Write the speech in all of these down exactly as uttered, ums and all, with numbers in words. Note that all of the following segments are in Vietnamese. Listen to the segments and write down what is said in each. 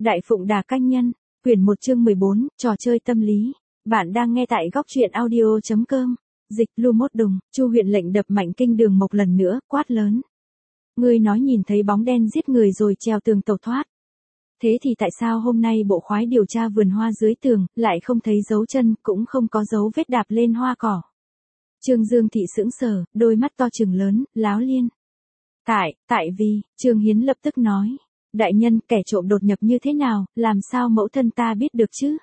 Đại Phụng Đà Canh Nhân, quyển một chương mười bốn, trò chơi tâm lý. Bạn đang nghe tại góc truyện audio chấm com. Dịch Lu Mốt Đùng, Chu Huyện lệnh đập mạnh Kinh Đường Mộc lần nữa, quát lớn. Ngươi nói nhìn thấy bóng đen giết người rồi trèo tường tẩu thoát. Thế thì tại sao hôm nay bộ khoái điều tra vườn hoa dưới tường, lại không thấy dấu chân, cũng không có dấu vết đạp lên hoa cỏ? Trương Dương Thị sững sờ, đôi mắt to trừng lớn, láo liên. Tại, tại vì, Trương Hiến lập tức nói. Đại nhân, kẻ trộm đột nhập như thế nào, làm sao mẫu thân ta biết được chứ?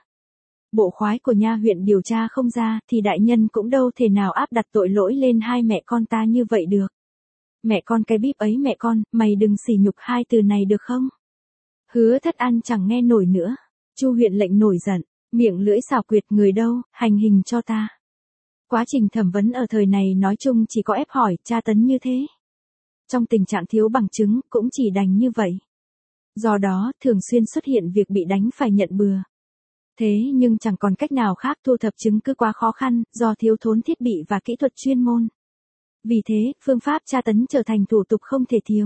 Bộ khoái của nha huyện điều tra không ra, thì đại nhân cũng đâu thể nào áp đặt tội lỗi lên hai mẹ con ta như vậy được. Mẹ con cái bíp ấy mẹ con, mày đừng sỉ nhục hai từ này được không? Hứa Thất An chẳng nghe nổi nữa. Chu Huyện lệnh nổi giận, miệng lưỡi xảo quyệt, người đâu, hành hình cho ta. Quá trình thẩm vấn ở thời này nói chung chỉ có ép hỏi, tra tấn như thế. Trong tình trạng thiếu bằng chứng, cũng chỉ đành như vậy. Do đó, thường xuyên xuất hiện việc bị đánh phải nhận bừa. Thế nhưng chẳng còn cách nào khác, thu thập chứng cứ quá khó khăn, do thiếu thốn thiết bị và kỹ thuật chuyên môn. Vì thế, phương pháp tra tấn trở thành thủ tục không thể thiếu.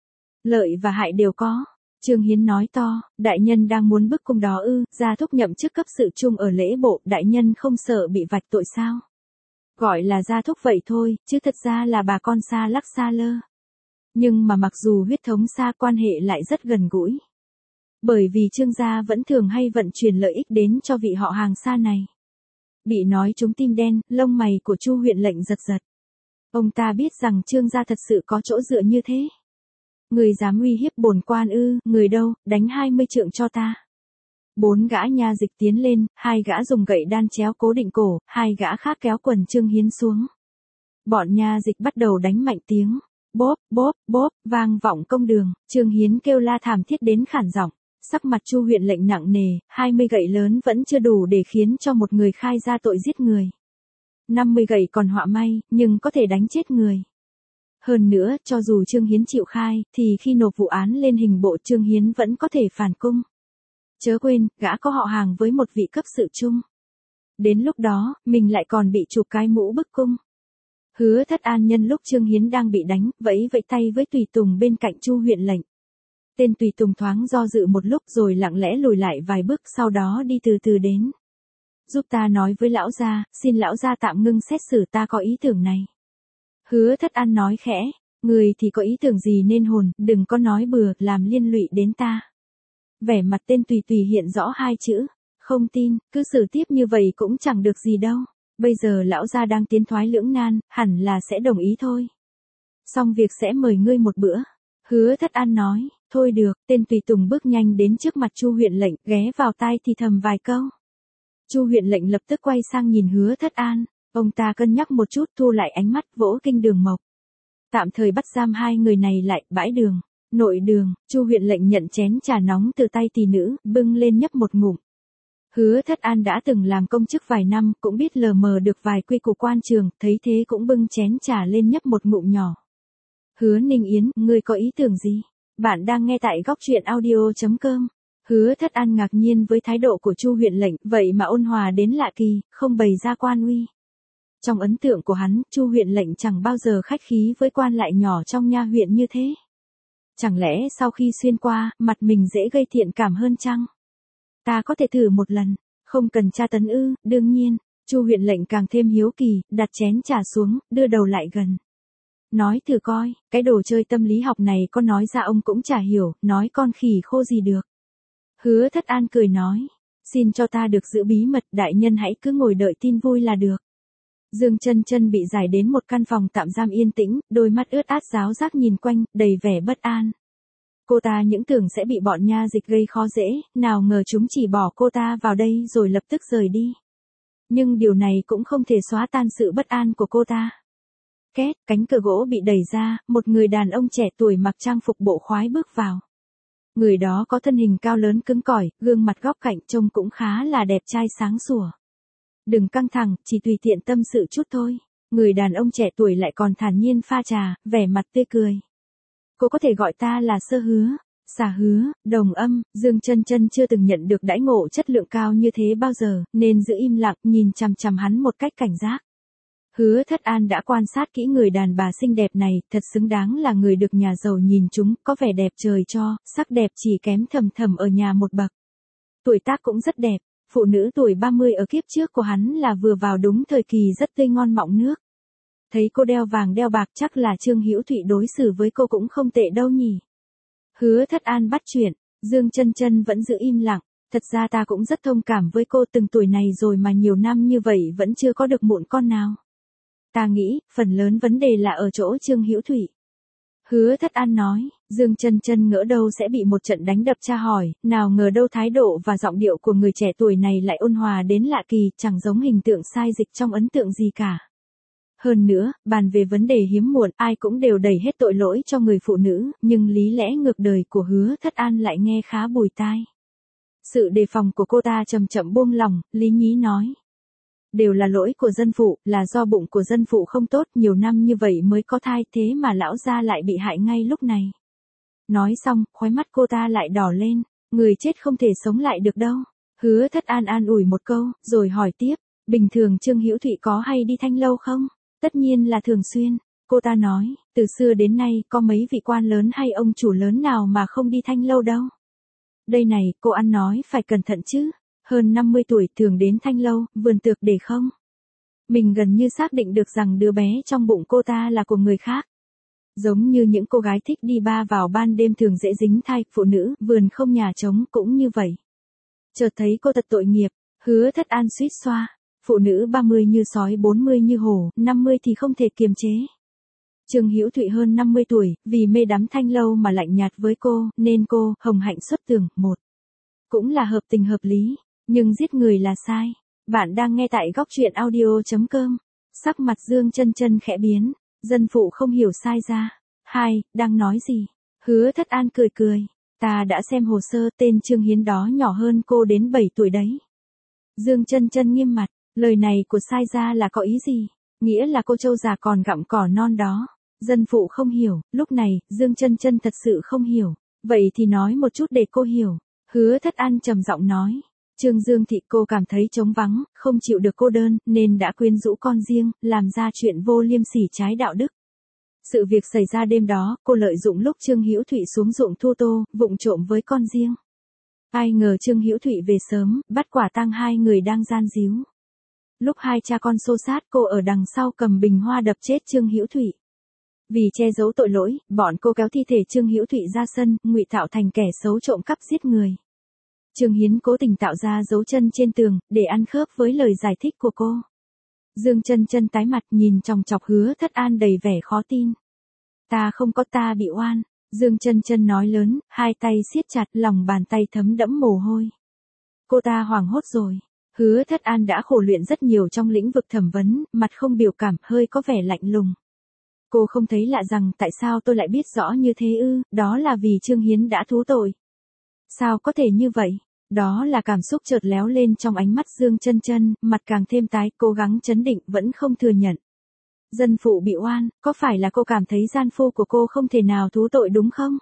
Lợi và hại đều có. Trương Hiến nói to, đại nhân đang muốn bức cung đó ư, gia thúc nhậm chức cấp sự trung ở lễ bộ, đại nhân không sợ bị vạch tội sao? Gọi là gia thúc vậy thôi, chứ thật ra là bà con xa lắc xa lơ. Nhưng mà mặc dù huyết thống xa, quan hệ lại rất gần gũi. Bởi vì Trương gia vẫn thường hay vận chuyển lợi ích đến cho vị họ hàng xa này. Bị nói trúng tim đen, lông mày của Chu Huyện lệnh giật giật. Ông ta biết rằng Trương gia thật sự có chỗ dựa như thế. Người dám uy hiếp bổn quan ư, người đâu, đánh hai mươi trượng cho ta. Bốn gã nha dịch tiến lên, hai gã dùng gậy đan chéo cố định cổ, hai gã khác kéo quần Trương Hiến xuống. Bọn nha dịch bắt đầu đánh mạnh tiếng. Bốp, bốp, bốp, vang vọng công đường, Trương Hiến kêu la thảm thiết đến khản giọng. Sắc mặt Chu Huyện lệnh nặng nề, hai mươi gậy lớn vẫn chưa đủ để khiến cho một người khai ra tội giết người. năm mươi gậy còn họa may, nhưng có thể đánh chết người. Hơn nữa, cho dù Trương Hiến chịu khai, thì khi nộp vụ án lên hình bộ Trương Hiến vẫn có thể phản cung. Chớ quên, gã có họ hàng với một vị cấp sự trung. Đến lúc đó, mình lại còn bị chụp cái mũ bức cung. Hứa Thất An nhân lúc Trương Hiến đang bị đánh, vẫy vẫy tay với tùy tùng bên cạnh Chu Huyện lệnh. Tên tùy tùng thoáng do dự một lúc rồi lặng lẽ lùi lại vài bước, sau đó đi từ từ đến. Giúp ta nói với lão gia, xin lão gia tạm ngưng xét xử, ta có ý tưởng này. Hứa Thất An nói khẽ, người thì có ý tưởng gì nên hồn, đừng có nói bừa, làm liên lụy đến ta. Vẻ mặt tên tùy tùy hiện rõ hai chữ, không tin, cứ xử tiếp như vậy cũng chẳng được gì đâu. Bây giờ lão gia đang tiến thoái lưỡng nan, hẳn là sẽ đồng ý thôi. Xong việc sẽ mời ngươi một bữa. Hứa Thất An nói, thôi được, tên tùy tùng bước nhanh đến trước mặt Chu Huyện lệnh, ghé vào tai thì thầm vài câu. Chu Huyện lệnh lập tức quay sang nhìn Hứa Thất An, ông ta cân nhắc một chút, thu lại ánh mắt, vỗ Kinh Đường Mộc. Tạm thời bắt giam hai người này lại, bãi đường, nội đường, Chu Huyện lệnh nhận chén trà nóng từ tay tỷ nữ, bưng lên nhấp một ngụm. Hứa Thất An đã từng làm công chức vài năm, cũng biết lờ mờ được vài quy củ quan trường, thấy thế cũng bưng chén trà lên nhấp một ngụm nhỏ. Hứa Ninh Yến, ngươi có ý tưởng gì? Bạn đang nghe tại góc truyện audio chấm com. Hứa Thất An ngạc nhiên với thái độ của Chu Huyện lệnh, vậy mà ôn hòa đến lạ kỳ, không bày ra quan uy. Trong ấn tượng của hắn, Chu Huyện lệnh chẳng bao giờ khách khí với quan lại nhỏ trong nha huyện như thế. Chẳng lẽ sau khi xuyên qua, mặt mình dễ gây thiện cảm hơn chăng? Ta có thể thử một lần, không cần tra tấn ư? Đương nhiên. Chu Huyện lệnh càng thêm hiếu kỳ, đặt chén trà xuống, đưa đầu lại gần. Nói thử coi, cái đồ chơi tâm lý học này con nói ra ông cũng chả hiểu, nói con khỉ khô gì được. Hứa Thất An cười nói, xin cho ta được giữ bí mật, đại nhân hãy cứ ngồi đợi tin vui là được. Dương Chân Chân bị giải đến một căn phòng tạm giam yên tĩnh, đôi mắt ướt át ráo rác nhìn quanh, đầy vẻ bất an. Cô ta những tưởng sẽ bị bọn nha dịch gây khó dễ, nào ngờ chúng chỉ bỏ cô ta vào đây rồi lập tức rời đi. Nhưng điều này cũng không thể xóa tan sự bất an của cô ta. Két, cánh cửa gỗ bị đẩy ra, một người đàn ông trẻ tuổi mặc trang phục bộ khoái bước vào. Người đó có thân hình cao lớn cứng cỏi, gương mặt góc cạnh trông cũng khá là đẹp trai sáng sủa. Đừng căng thẳng, chỉ tùy tiện tâm sự chút thôi. Người đàn ông trẻ tuổi lại còn thản nhiên pha trà, vẻ mặt tươi cười. Cô có thể gọi ta là Sơ Hứa, Xà Hứa, Đồng Âm. Dương Chân Chân chưa từng nhận được đãi ngộ chất lượng cao như thế bao giờ, nên giữ im lặng, nhìn chằm chằm hắn một cách cảnh giác. Hứa Thất An đã quan sát kỹ người đàn bà xinh đẹp này, thật xứng đáng là người được nhà giàu nhìn chúng, có vẻ đẹp trời cho, sắc đẹp chỉ kém Thầm Thầm ở nhà một bậc. Tuổi tác cũng rất đẹp, phụ nữ tuổi ba mươi ở kiếp trước của hắn là vừa vào đúng thời kỳ rất tươi ngon mọng nước. Thấy cô đeo vàng đeo bạc chắc là Trương Hữu Thụy đối xử với cô cũng không tệ đâu nhỉ. Hứa Thất An bắt chuyện, Dương Chân Chân vẫn giữ im lặng, thật ra ta cũng rất thông cảm với cô, từng tuổi này rồi mà nhiều năm như vậy vẫn chưa có được mụn con nào. Ta nghĩ, phần lớn vấn đề là ở chỗ Trương Hữu Thụy. Hứa Thất An nói, Dương Chân Chân ngỡ đâu sẽ bị một trận đánh đập tra hỏi, nào ngờ đâu thái độ và giọng điệu của người trẻ tuổi này lại ôn hòa đến lạ kỳ, chẳng giống hình tượng sai dịch trong ấn tượng gì cả. Hơn nữa, bàn về vấn đề hiếm muộn, ai cũng đều đẩy hết tội lỗi cho người phụ nữ, nhưng lý lẽ ngược đời của Hứa Thất An lại nghe khá bùi tai. Sự đề phòng của cô ta chậm chậm buông lòng, lý nhí nói. Đều là lỗi của dân phụ, là do bụng của dân phụ không tốt, nhiều năm như vậy mới có thai, thế mà lão gia lại bị hại ngay lúc này. Nói xong, khóe mắt cô ta lại đỏ lên, người chết không thể sống lại được đâu. Hứa Thất An an ủi một câu, rồi hỏi tiếp, bình thường Trương Hữu Thụy có hay đi thanh lâu không? Tất nhiên là thường xuyên, cô ta nói, từ xưa đến nay có mấy vị quan lớn hay ông chủ lớn nào mà không đi thanh lâu đâu. Đây này, cô ăn nói phải cẩn thận chứ. Hơn năm mươi tuổi thường đến thanh lâu, vườn tược để không? Mình gần như xác định được rằng đứa bé trong bụng cô ta là của người khác. Giống như những cô gái thích đi bar vào ban đêm thường dễ dính thai, phụ nữ, vườn không nhà trống cũng như vậy. Chợt thấy cô thật tội nghiệp, Hứa Thất An suýt xoa. Phụ nữ ba mươi như sói, bốn mươi như hổ, năm mươi thì không thể kiềm chế. Trương Hữu Thụy hơn năm mươi tuổi, vì mê đắm thanh lâu mà lạnh nhạt với cô, nên cô, hồng hạnh xuất tường, một. Cũng là hợp tình hợp lý. Nhưng giết người là sai. Bạn đang nghe tại góc truyện audio chấm com. Sắc mặt Dương Chân Chân khẽ biến. Dân phụ không hiểu sai ra. Hai, đang nói gì? Hứa Thất An cười cười. Ta đã xem hồ sơ, tên Trương Hiến đó nhỏ hơn cô đến bảy tuổi đấy. Dương Chân Chân nghiêm mặt. Lời này của sai ra là có ý gì? Nghĩa là cô trâu già còn gặm cỏ non đó. Dân phụ không hiểu. Lúc này, Dương Chân Chân thật sự không hiểu. Vậy thì nói một chút để cô hiểu. Hứa Thất An trầm giọng nói. Trương Dương Thị cô cảm thấy trống vắng, không chịu được cô đơn, nên đã quyến rũ con riêng, làm ra chuyện vô liêm sỉ trái đạo đức. Sự việc xảy ra đêm đó, cô lợi dụng lúc Trương Hữu Thụy xuống ruộng thu tô, vụng trộm với con riêng. Ai ngờ Trương Hữu Thụy về sớm, bắt quả tang hai người đang gian díu. Lúc hai cha con xô sát, cô ở đằng sau cầm bình hoa đập chết Trương Hữu Thụy. Vì che giấu tội lỗi, bọn cô kéo thi thể Trương Hữu Thụy ra sân, ngụy tạo thành kẻ xấu trộm cắp giết người. Trương Hiến cố tình tạo ra dấu chân trên tường, để ăn khớp với lời giải thích của cô. Dương Chân Chân tái mặt nhìn chòng chọc Hứa Thất An đầy vẻ khó tin. Ta không có, ta bị oan. Dương Chân Chân nói lớn, hai tay siết chặt, lòng bàn tay thấm đẫm mồ hôi. Cô ta hoảng hốt rồi. Hứa Thất An đã khổ luyện rất nhiều trong lĩnh vực thẩm vấn, mặt không biểu cảm, hơi có vẻ lạnh lùng. Cô không thấy lạ rằng tại sao tôi lại biết rõ như thế ư, đó là vì Trương Hiến đã thú tội. Sao có thể như vậy? Đó là cảm xúc chợt léo lên trong ánh mắt Dương Chân Chân, mặt càng thêm tái, cố gắng trấn định vẫn không thừa nhận. Dân phụ bị oan, có phải là cô cảm thấy gian phu của cô không thể nào thú tội đúng không?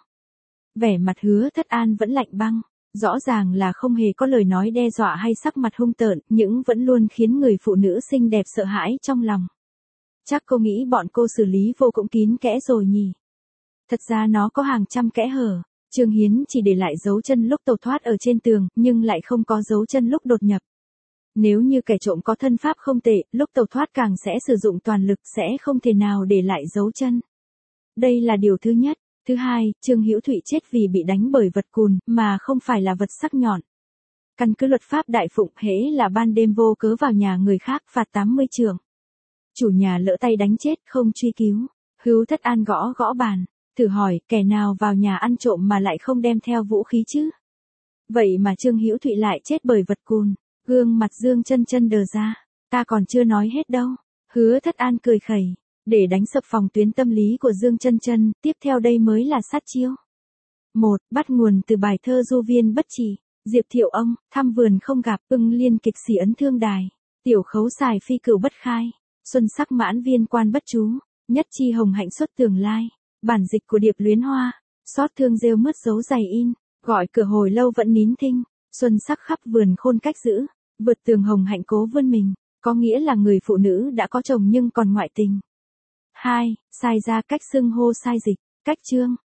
Vẻ mặt Hứa Thất An vẫn lạnh băng, rõ ràng là không hề có lời nói đe dọa hay sắc mặt hung tợn, nhưng vẫn luôn khiến người phụ nữ xinh đẹp sợ hãi trong lòng. Chắc cô nghĩ bọn cô xử lý vô cũng kín kẽ rồi nhỉ? Thật ra nó có hàng trăm kẽ hở. Trương Hiến chỉ để lại dấu chân lúc tẩu thoát ở trên tường, nhưng lại không có dấu chân lúc đột nhập. Nếu như kẻ trộm có thân pháp không tệ, lúc tẩu thoát càng sẽ sử dụng toàn lực, sẽ không thể nào để lại dấu chân. Đây là điều thứ nhất. Thứ hai, Trương Hữu Thụy chết vì bị đánh bởi vật cùn, mà không phải là vật sắc nhọn. Căn cứ luật pháp Đại Phụng, hễ là ban đêm vô cớ vào nhà người khác phạt tám mươi trượng. Chủ nhà lỡ tay đánh chết, không truy cứu. Hứa Thất An gõ gõ bàn. Thử hỏi, kẻ nào vào nhà ăn trộm mà lại không đem theo vũ khí chứ? Vậy mà Trương Hữu Thụy lại chết bởi vật cùn. Gương mặt Dương Chân Chân đờ ra. Ta còn chưa nói hết đâu. Hứa Thất An cười khẩy. Để đánh sập phòng tuyến tâm lý của Dương Chân Chân, tiếp theo đây mới là sát chiêu. một. Bắt nguồn từ bài thơ Du Viên Bất Trì. Diệp Thiệu Ông, thăm vườn không gặp, ưng liên kịch xỉ ấn thương đài. Tiểu khấu xài phi cửu bất khai. Xuân sắc mãn viên quan bất chú. Nhất chi hồng hạnh xuất tường lai. Bản dịch của Điệp Luyến Hoa. Xót thương rêu mướt dấu dày in. Gọi cửa hồi lâu vẫn nín thinh. Xuân sắc khắp vườn khôn cách giữ. Vượt tường hồng hạnh cố vươn mình. có nghĩa là người phụ nữ đã có chồng nhưng còn ngoại tình. hai. Sai ra cách xưng hô sai dịch. Cách chương.